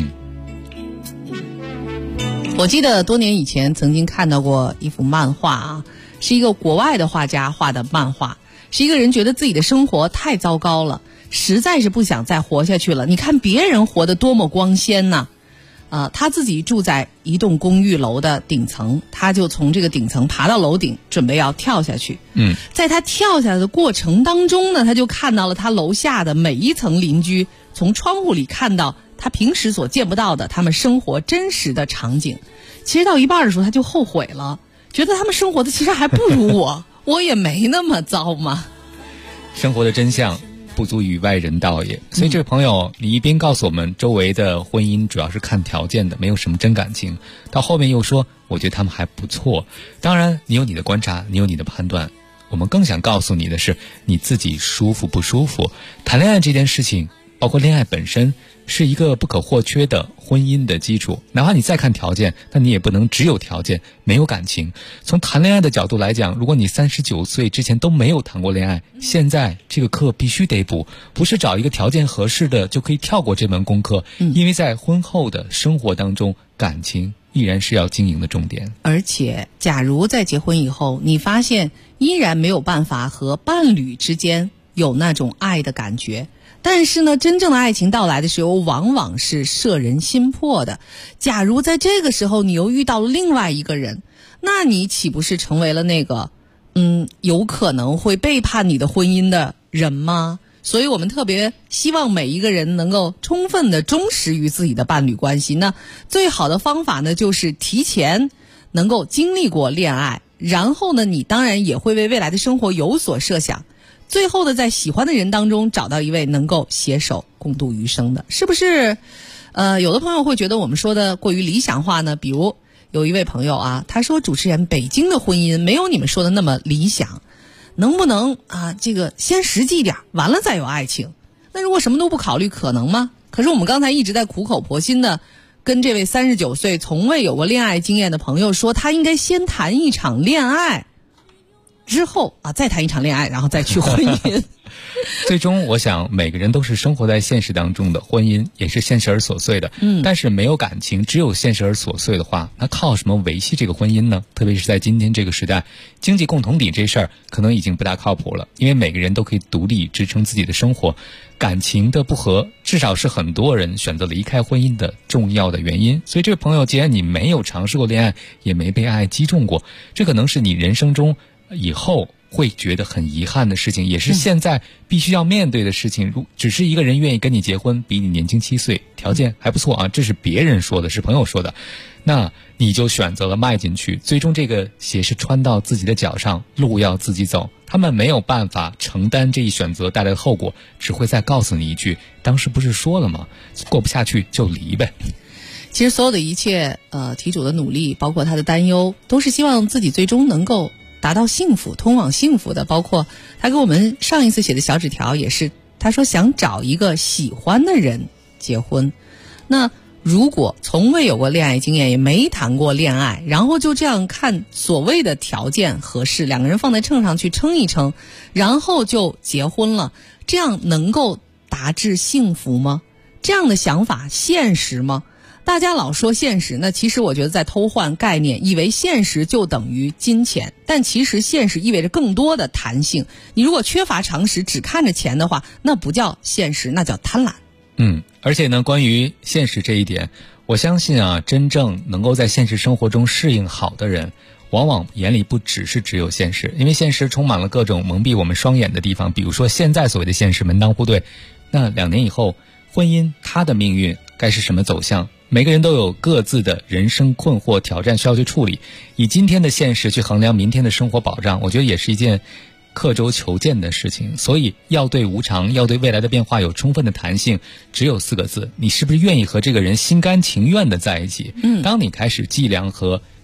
我记得多年以前曾经看到过一幅漫画啊，是一个国外的画家画的漫画，是一个人觉得自己的生活太糟糕了，实在是不想再活下去了。你看别人活得多么光鲜呢？他自己住在一栋公寓楼的顶层，他就从这个顶层爬到楼顶，准备要跳下去。在他跳下来的过程当中呢，他就看到了他楼下的每一层邻居，从窗户里看到他平时所见不到的他们生活真实的场景。其实到一半的时候他就后悔了，觉得他们生活的其实还不如我我也没那么糟嘛。 生活的真相不足与外人道也。所以这位朋友，你一边告诉我们周围的婚姻主要是看条件的，没有什么真感情，到后面又说我觉得他们还不错。当然你有你的观察，你有你的判断，我们更想告诉你的是你自己舒服不舒服。谈恋爱这件事情，包括恋爱本身，是一个不可或缺的婚姻的基础。哪怕你再看条件，那你也不能只有条件没有感情。从谈恋爱的角度来讲，如果你39岁之前都没有谈过恋爱，现在这个课必须得补，不是找一个条件合适的就可以跳过这门功课。因为在婚后的生活当中，感情依然是要经营的重点。 而且假如在结婚以后，你发现依然没有办法和伴侣之间有那种爱的感觉，但是呢，真正的爱情到来的时候往往是摄人心魄的。假如在这个时候你又遇到了另外一个人，那你岂不是成为了那个有可能会背叛你的婚姻的人吗？所以我们特别希望每一个人能够充分的忠实于自己的伴侣关系。那最好的方法呢，就是提前能够经历过恋爱，然后呢，你当然也会为未来的生活有所设想，最后的在喜欢的人当中找到一位能够携手共度余生的。是不是有的朋友会觉得我们说的过于理想化呢？比如有一位朋友啊，他说主持人，北京的婚姻没有你们说的那么理想，能不能这个先实际点，完了再有爱情？那如果什么都不考虑可能吗？可是我们刚才一直在苦口婆心的跟这位39岁从未有过恋爱经验的朋友说，他应该先谈一场恋爱，之后再谈一场恋爱，然后再去婚姻。 最终我想每个人都是生活在现实当中的，婚姻也是现实而琐碎的。但是没有感情，只有现实而琐碎的话，那靠什么维系这个婚姻呢？特别是在今天这个时代，经济共同体这事儿可能已经不大靠谱了，因为每个人都可以独立支撑自己的生活，感情的不合至少是很多人选择离开婚姻的重要的原因。所以这位朋友，既然你没有尝试过恋爱，也没被爱击中过，这可能是你人生中以后会觉得很遗憾的事情，也是现在必须要面对的事情。只是一个人愿意跟你结婚，比你年轻7岁，条件还不错啊，这是别人说的，是朋友说的，那你就选择了迈进去，最终这个鞋是穿到自己的脚上，路要自己走。他们没有办法承担这一选择带来的后果，只会再告诉你一句，当时不是说了吗？过不下去就离呗。 其实所有的一切题主的努力，包括他的担忧，都是希望自己最终能够达到幸福，通往幸福的。包括他给我们上一次写的小纸条也是，他说想找一个喜欢的人结婚。那如果从未有过恋爱经验，也没谈过恋爱，然后就这样看所谓的条件合适，两个人放在秤上去称一称，然后就结婚了，这样能够达至幸福吗？这样的想法现实吗？大家老说现实，那其实我觉得在偷换概念，以为现实就等于金钱，但其实现实意味着更多的弹性。你如果缺乏常识，只看着钱的话，那不叫现实，那叫贪婪。 而且呢，关于现实这一点，我相信真正能够在现实生活中适应好的人，往往眼里不只有现实，因为现实充满了各种蒙蔽我们双眼的地方。比如说现在所谓的现实门当户对，那2年以后婚姻它的命运该是什么走向？每个人都有各自的人生困惑挑战需要去处理，以今天的现实去衡量明天的生活保障，我觉得也是一件刻舟求剑的事情。所以要对无常，要对未来的变化有充分的弹性，只有4个字，你是不是愿意和这个人心甘情愿的在一起？当你开始计量和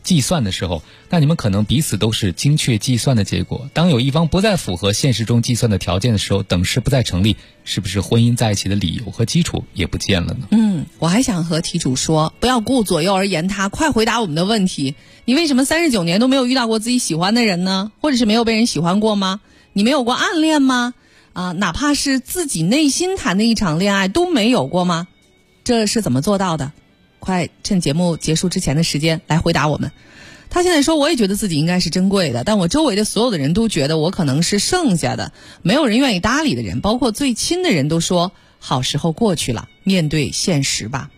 计算的时候，那你们可能彼此都是精确计算的结果。当有一方不再符合现实中计算的条件的时候，等式不再成立，是不是婚姻在一起的理由和基础也不见了呢？ 我还想和题主说，不要顾左右而言他，快回答我们的问题。你为什么39年都没有遇到过自己喜欢的人呢？或者是没有被人喜欢过吗？你没有过暗恋吗？哪怕是自己内心谈的一场恋爱都没有过吗？这是怎么做到的？快趁节目结束之前的时间来回答我们。他现在说，我也觉得自己应该是珍贵的，但我周围的所有的人都觉得我可能是剩下的，没有人愿意搭理的人，包括最亲的人都说好时候过去了，面对现实吧。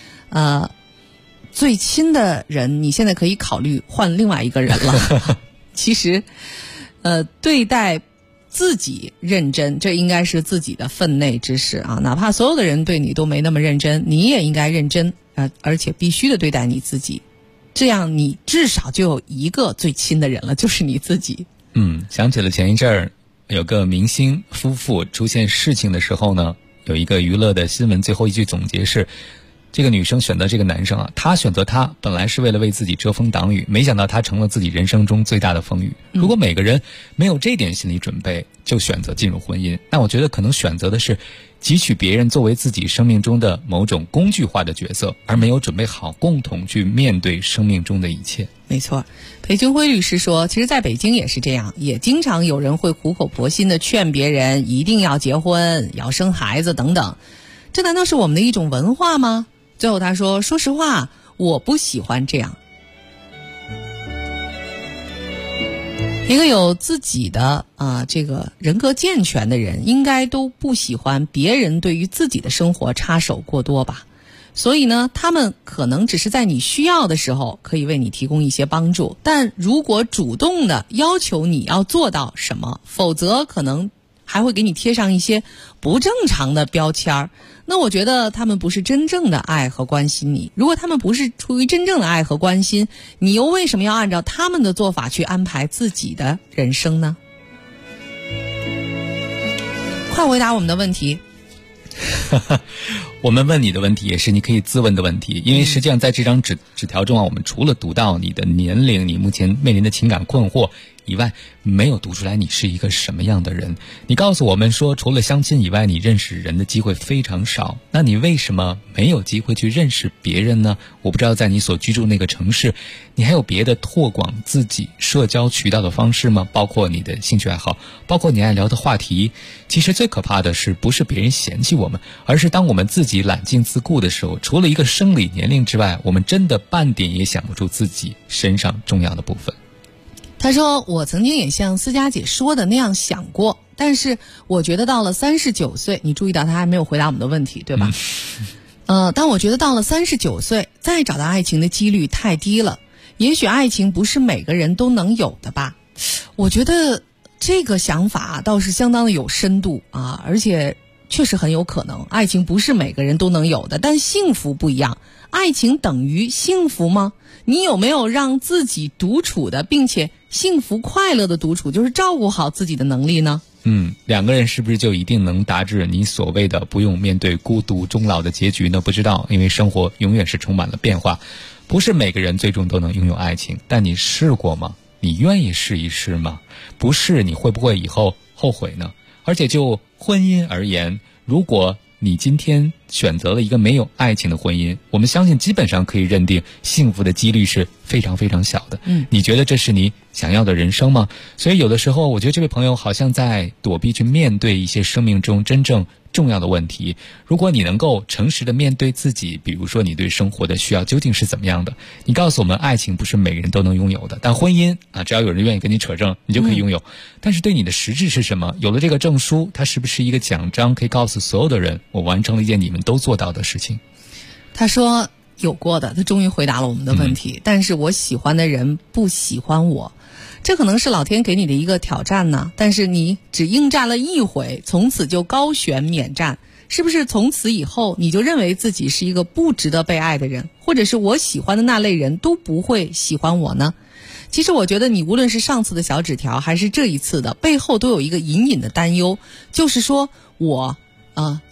最亲的人你现在可以考虑换另外一个人了。其实对待自己认真，这应该是自己的分内之事啊！哪怕所有的人对你都没那么认真，你也应该认真，而且必须的对待你自己，这样你至少就有一个最亲的人了，就是你自己。 想起了前一阵儿有个明星夫妇出现事情的时候呢，有一个娱乐的新闻，最后一句总结是，这个女生选择这个男生他选择他本来是为了为自己遮风挡雨，没想到他成了自己人生中最大的风雨。如果每个人没有这点心理准备就选择进入婚姻，那我觉得可能选择的是汲取别人作为自己生命中的某种工具化的角色，而没有准备好共同去面对生命中的一切。 没错，裴军辉律师说，其实在北京也是这样，也经常有人会苦口婆心的劝别人一定要结婚，要生孩子等等，这难道是我们的一种文化吗？最后他说，说实话，我不喜欢这样。一个有自己的这个人格健全的人，应该都不喜欢别人对于自己的生活插手过多吧。所以呢，他们可能只是在你需要的时候可以为你提供一些帮助，但如果主动的要求你要做到什么，否则可能还会给你贴上一些不正常的标签儿。那我觉得他们不是真正的爱和关心你。如果他们不是出于真正的爱和关心，你又为什么要按照他们的做法去安排自己的人生呢？快回答我们的问题。 我们问你的问题也是你可以自问的问题，因为实际上在这张纸条中我们除了读到你的年龄，你目前面临的情感困惑以外，没有读出来你是一个什么样的人。你告诉我们说，除了相亲以外，你认识人的机会非常少，那你为什么没有机会去认识别人呢？我不知道在你所居住那个城市，你还有别的拓广自己社交渠道的方式吗？包括你的兴趣爱好，包括你爱聊的话题。其实最可怕的是，不是别人嫌弃我们，而是当我们自己揽镜自顾的时候，除了一个生理年龄之外，我们真的半点也想不出自己身上重要的部分。 他说，我曾经也像思佳姐说的那样想过，但是我觉得到了39岁，你注意到他还没有回答我们的问题，对吧？但我觉得到了39岁再找到爱情的几率太低了，也许爱情不是每个人都能有的吧。我觉得这个想法倒是相当的有深度啊，而且确实很有可能爱情不是每个人都能有的，但幸福不一样。爱情等于幸福吗？你有没有让自己独处的并且幸福快乐的独处，就是照顾好自己的能力呢？ 两个人是不是就一定能达至你所谓的不用面对孤独终老的结局呢？不知道，因为生活永远是充满了变化，不是每个人最终都能拥有爱情。但你试过吗？你愿意试一试吗？不试，你会不会以后后悔呢？而且就婚姻而言，如果你今天选择了一个没有爱情的婚姻，我们相信基本上可以认定幸福的几率是非常非常小的。你觉得这是你想要的人生吗？所以有的时候我觉得这位朋友好像在躲避去面对一些生命中真正重要的问题。如果你能够诚实的面对自己，比如说你对生活的需要究竟是怎么样的，你告诉我们爱情不是每个人都能拥有的，但婚姻只要有人愿意跟你扯证，你就可以拥有。但是对你的实质是什么？有了这个证书，它是不是一个奖章，可以告诉所有的人我完成了一件你们都做到的事情？ 他说有过的，他终于回答了我们的问题。但是我喜欢的人不喜欢我，这可能是老天给你的一个挑战呢。但是你只应战了一回，从此就高悬免战，是不是从此以后你就认为自己是一个不值得被爱的人，或者是我喜欢的那类人都不会喜欢我呢？其实我觉得你无论是上次的小纸条还是这一次的，背后都有一个隐隐的担忧，就是说我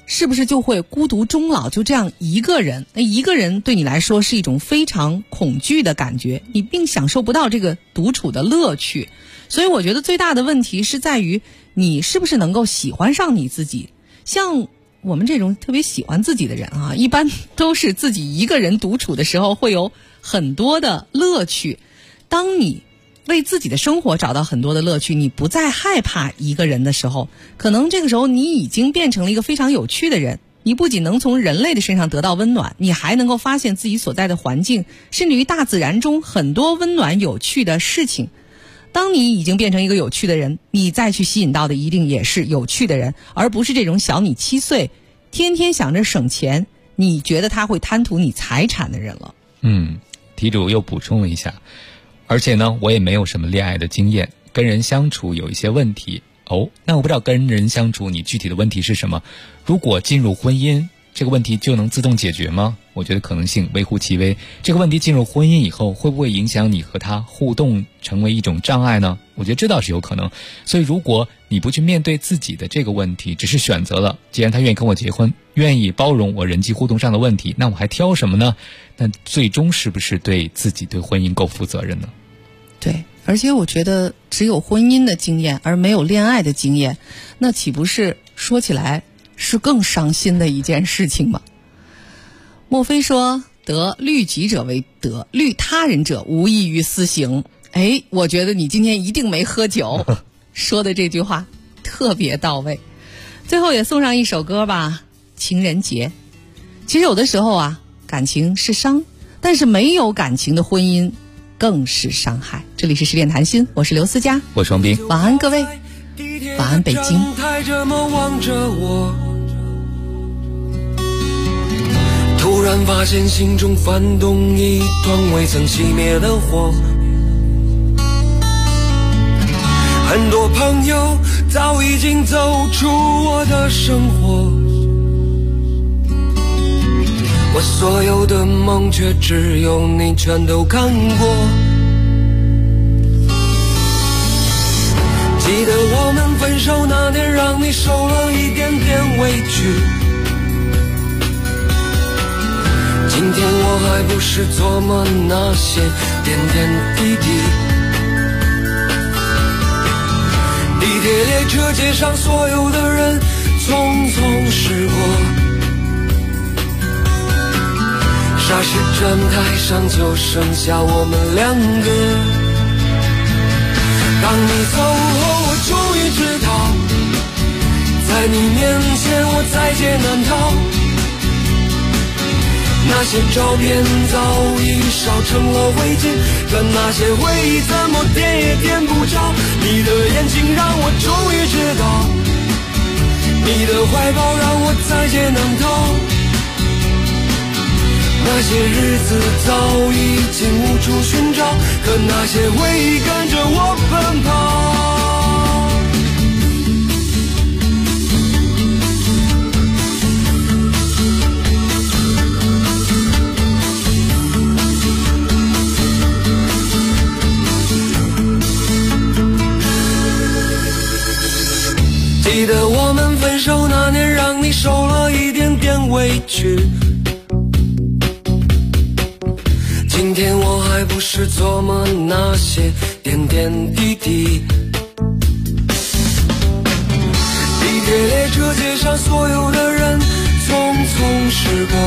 是不是就会孤独终老，就这样一个人？那一个人对你来说是一种非常恐惧的感觉，你并享受不到这个独处的乐趣。所以我觉得最大的问题是在于你是不是能够喜欢上你自己。像我们这种特别喜欢自己的人啊，一般都是自己一个人独处的时候会有很多的乐趣。当你为自己的生活找到很多的乐趣，你不再害怕一个人的时候，可能这个时候你已经变成了一个非常有趣的人。你不仅能从人类的身上得到温暖，你还能够发现自己所在的环境，甚至于大自然中很多温暖有趣的事情。当你已经变成一个有趣的人，你再去吸引到的一定也是有趣的人，而不是这种小你7岁天天想着省钱，你觉得他会贪图你财产的人了。 题主又补充了一下，而且呢，我也没有什么恋爱的经验，跟人相处有一些问题。那我不知道跟人相处你具体的问题是什么？如果进入婚姻，这个问题就能自动解决吗？我觉得可能性微乎其微。这个问题进入婚姻以后，会不会影响你和他互动，成为一种障碍呢？我觉得这倒是有可能。所以如果你不去面对自己的这个问题，只是选择了既然他愿意跟我结婚，愿意包容我人际互动上的问题，那我还挑什么呢？那最终是不是对自己对婚姻够负责任呢？ 对，而且我觉得只有婚姻的经验而没有恋爱的经验，那岂不是说起来是更伤心的一件事情吗？莫非说得律己者为德，律他人者无异于私刑。我觉得你今天一定没喝酒说的这句话特别到位。最后也送上一首歌吧，情人节。其实有的时候啊，感情是伤，但是没有感情的婚姻更是伤害。这里是10点谈心，我是刘思佳， 我是王斌。 晚安各位，晚安北京。 这么望着我，突然发现心中翻动一团未曾熄灭的火。很多朋友早已经走出我的生活，我所有的梦却只有你全都看过。记得我们分手那年，让你受了一点点委屈。今天我还不是琢磨那些点点滴滴。地铁列车街上所有的人匆匆驶过，霎时站台上就剩下我们两个。当你走后，我终于知道，在你面前我在劫难逃。那些照片早已烧成了灰烬，可那些回忆怎么点也点不着。你的眼睛让我终于知道，你的怀抱让我在劫难逃。那些日子早已经无处寻找，可那些回忆跟着我奔跑。记得我们分手那年，让你受了一点点委屈。今天我还不是琢磨那些点点滴滴。地铁列车街上所有的人匆匆驶过，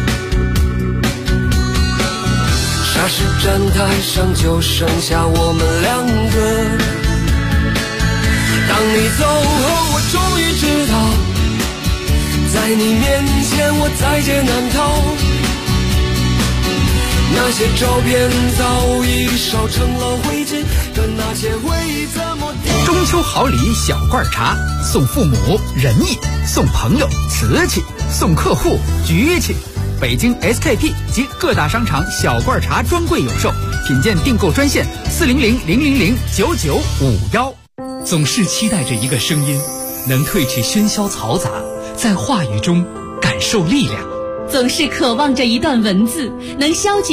霎时站台上就剩下我们两个。当你走后，我终于知道，在你面前我在劫难逃。那些照片早已烧成了灰烬，可那些回忆怎么中秋好礼小罐茶，送父母仁义，送朋友瓷器，送客户局气。北京 SKP 及各大商场小罐茶专柜有售，品鉴订购专线400-000-9951。 总是期待着一个声音，能褪去喧嚣嘈杂，在话语中感受力量。 总是渴望着一段文字，能消解